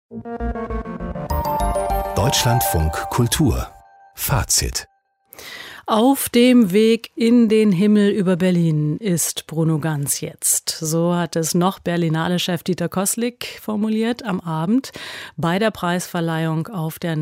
Deutschlandfunk Kultur Fazit. Auf dem Weg in den Himmel über Berlin ist Bruno Ganz jetzt. So hat es noch Berlinale-Chef Dieter Koßlik formuliert am Abend bei der Preisverleihung auf der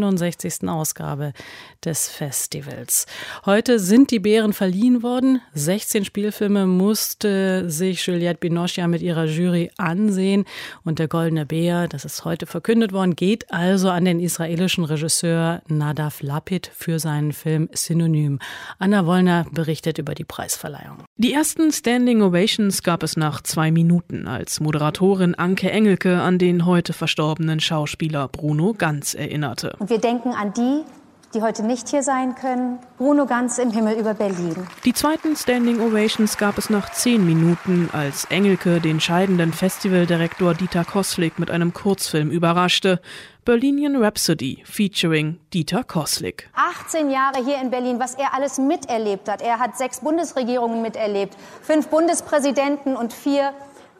69. Ausgabe des Festivals. Heute sind die Beeren verliehen worden. 16 Spielfilme musste sich Juliette Binoche ja mit ihrer Jury ansehen. Und der Goldene Bär, das ist heute verkündet worden, geht also an den israelischen Regisseur Nadav Lapid für seinen Film Synonym. Anna Wollner berichtet über die Preisverleihung. Die ersten Standing Ovations gab es nach 2 Minuten, als Moderatorin Anke Engelke an den heute verstorbenen Schauspieler Bruno Ganz erinnerte. Und wir denken an die heute nicht hier sein können. Bruno Ganz im Himmel über Berlin. Die zweiten Standing Ovations gab es nach 10 Minuten, als Engelke den scheidenden Festivaldirektor Dieter Koßlik mit einem Kurzfilm überraschte. Bohemian Rhapsody featuring Dieter Koßlik. 18 Jahre hier in Berlin, was er alles miterlebt hat. Er hat 6 Bundesregierungen miterlebt, 5 Bundespräsidenten und 4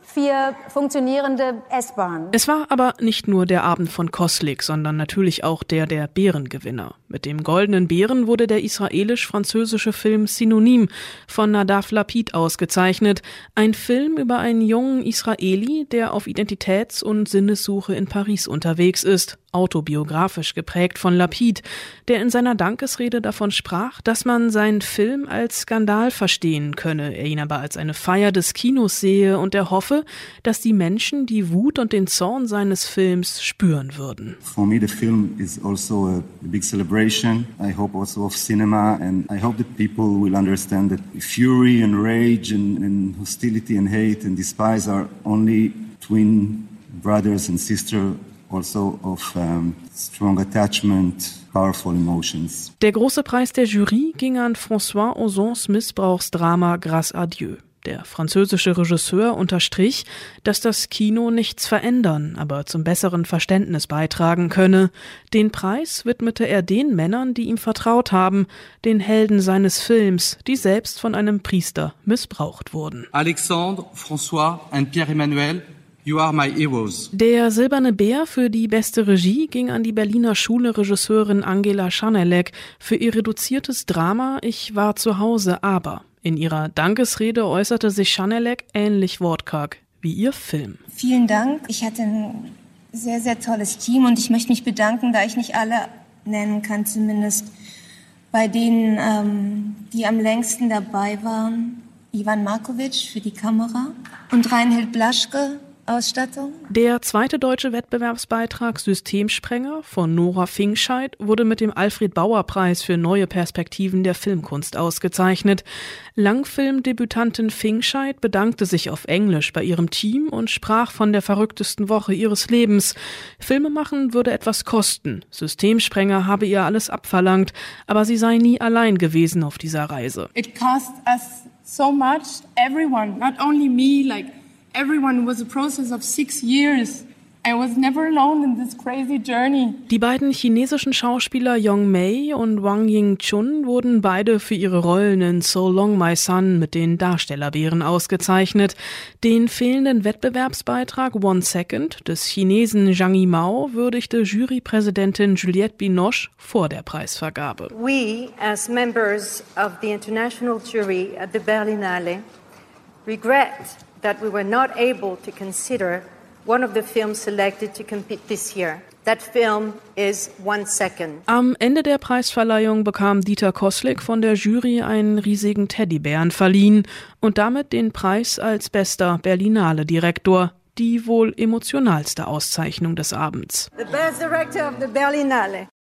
funktionierende S-Bahnen. Es war aber nicht nur der Abend von Koßlik, sondern natürlich auch der Bärengewinner. Mit dem Goldenen Bären wurde der israelisch-französische Film Synonym von Nadav Lapid ausgezeichnet. Ein Film über einen jungen Israeli, der auf Identitäts- und Sinnessuche in Paris unterwegs ist. Autobiografisch geprägt von Lapid, der in seiner Dankesrede davon sprach, dass man seinen Film als Skandal verstehen könne, er ihn aber als eine Feier des Kinos sehe und er hoffe, dass die Menschen die Wut und den Zorn seines Films spüren würden. For me the film is also a big celebration. I hope also of cinema and I hope that people will understand that fury and rage and hostility and hate and despise are only twin brothers and sisters. Also of strong attachment, powerful emotions. Der große Preis der Jury ging an François Ozons Missbrauchsdrama Grâce à Dieu. Der französische Regisseur unterstrich, dass das Kino nichts verändern, aber zum besseren Verständnis beitragen könne. Den Preis widmete er den Männern, die ihm vertraut haben, den Helden seines Films, die selbst von einem Priester missbraucht wurden. Alexandre, François und Pierre-Emmanuel, you are my heroes. Der Silberne Bär für die beste Regie ging an die Berliner Schule-Regisseurin Angela Schanelek für ihr reduziertes Drama Ich war zu Hause, aber. In ihrer Dankesrede äußerte sich Schanelek ähnlich wortkarg wie ihr Film. Vielen Dank. Ich hatte ein sehr, sehr tolles Team und ich möchte mich bedanken, da ich nicht alle nennen kann, zumindest bei denen, die am längsten dabei waren. Ivan Markovic für die Kamera und Reinhild Blaschke, Ausstattung. Der zweite deutsche Wettbewerbsbeitrag Systemsprenger von Nora Fingscheid wurde mit dem Alfred-Bauer-Preis für neue Perspektiven der Filmkunst ausgezeichnet. Langfilmdebütantin Fingscheid bedankte sich auf Englisch bei ihrem Team und sprach von der verrücktesten Woche ihres Lebens. Filmemachen würde etwas kosten. Systemsprenger habe ihr alles abverlangt, aber sie sei nie allein gewesen auf dieser Reise. It cost us so much, everyone, not only me, like everyone. Was a process of 6 years. I was never alone in this crazy journey. Die beiden chinesischen Schauspieler Yong Mei und Wang Ying-chun wurden beide für ihre Rollen in So Long My Son mit den Darstellerbären ausgezeichnet. Den fehlenden Wettbewerbsbeitrag One Second des Chinesen Zhang Yimou würdigte Jurypräsidentin Juliette Binoche vor der Preisvergabe. We, as members of the international jury at the Berlinale, regret that we were not able to consider one of the films selected to compete this year. That film is One Second. Am Ende der Preisverleihung bekam Dieter Koßlik von der Jury einen riesigen Teddybären verliehen und damit den Preis als bester Berlinale-Direktor, die wohl emotionalste Auszeichnung des Abends. The best director of the Berlinale.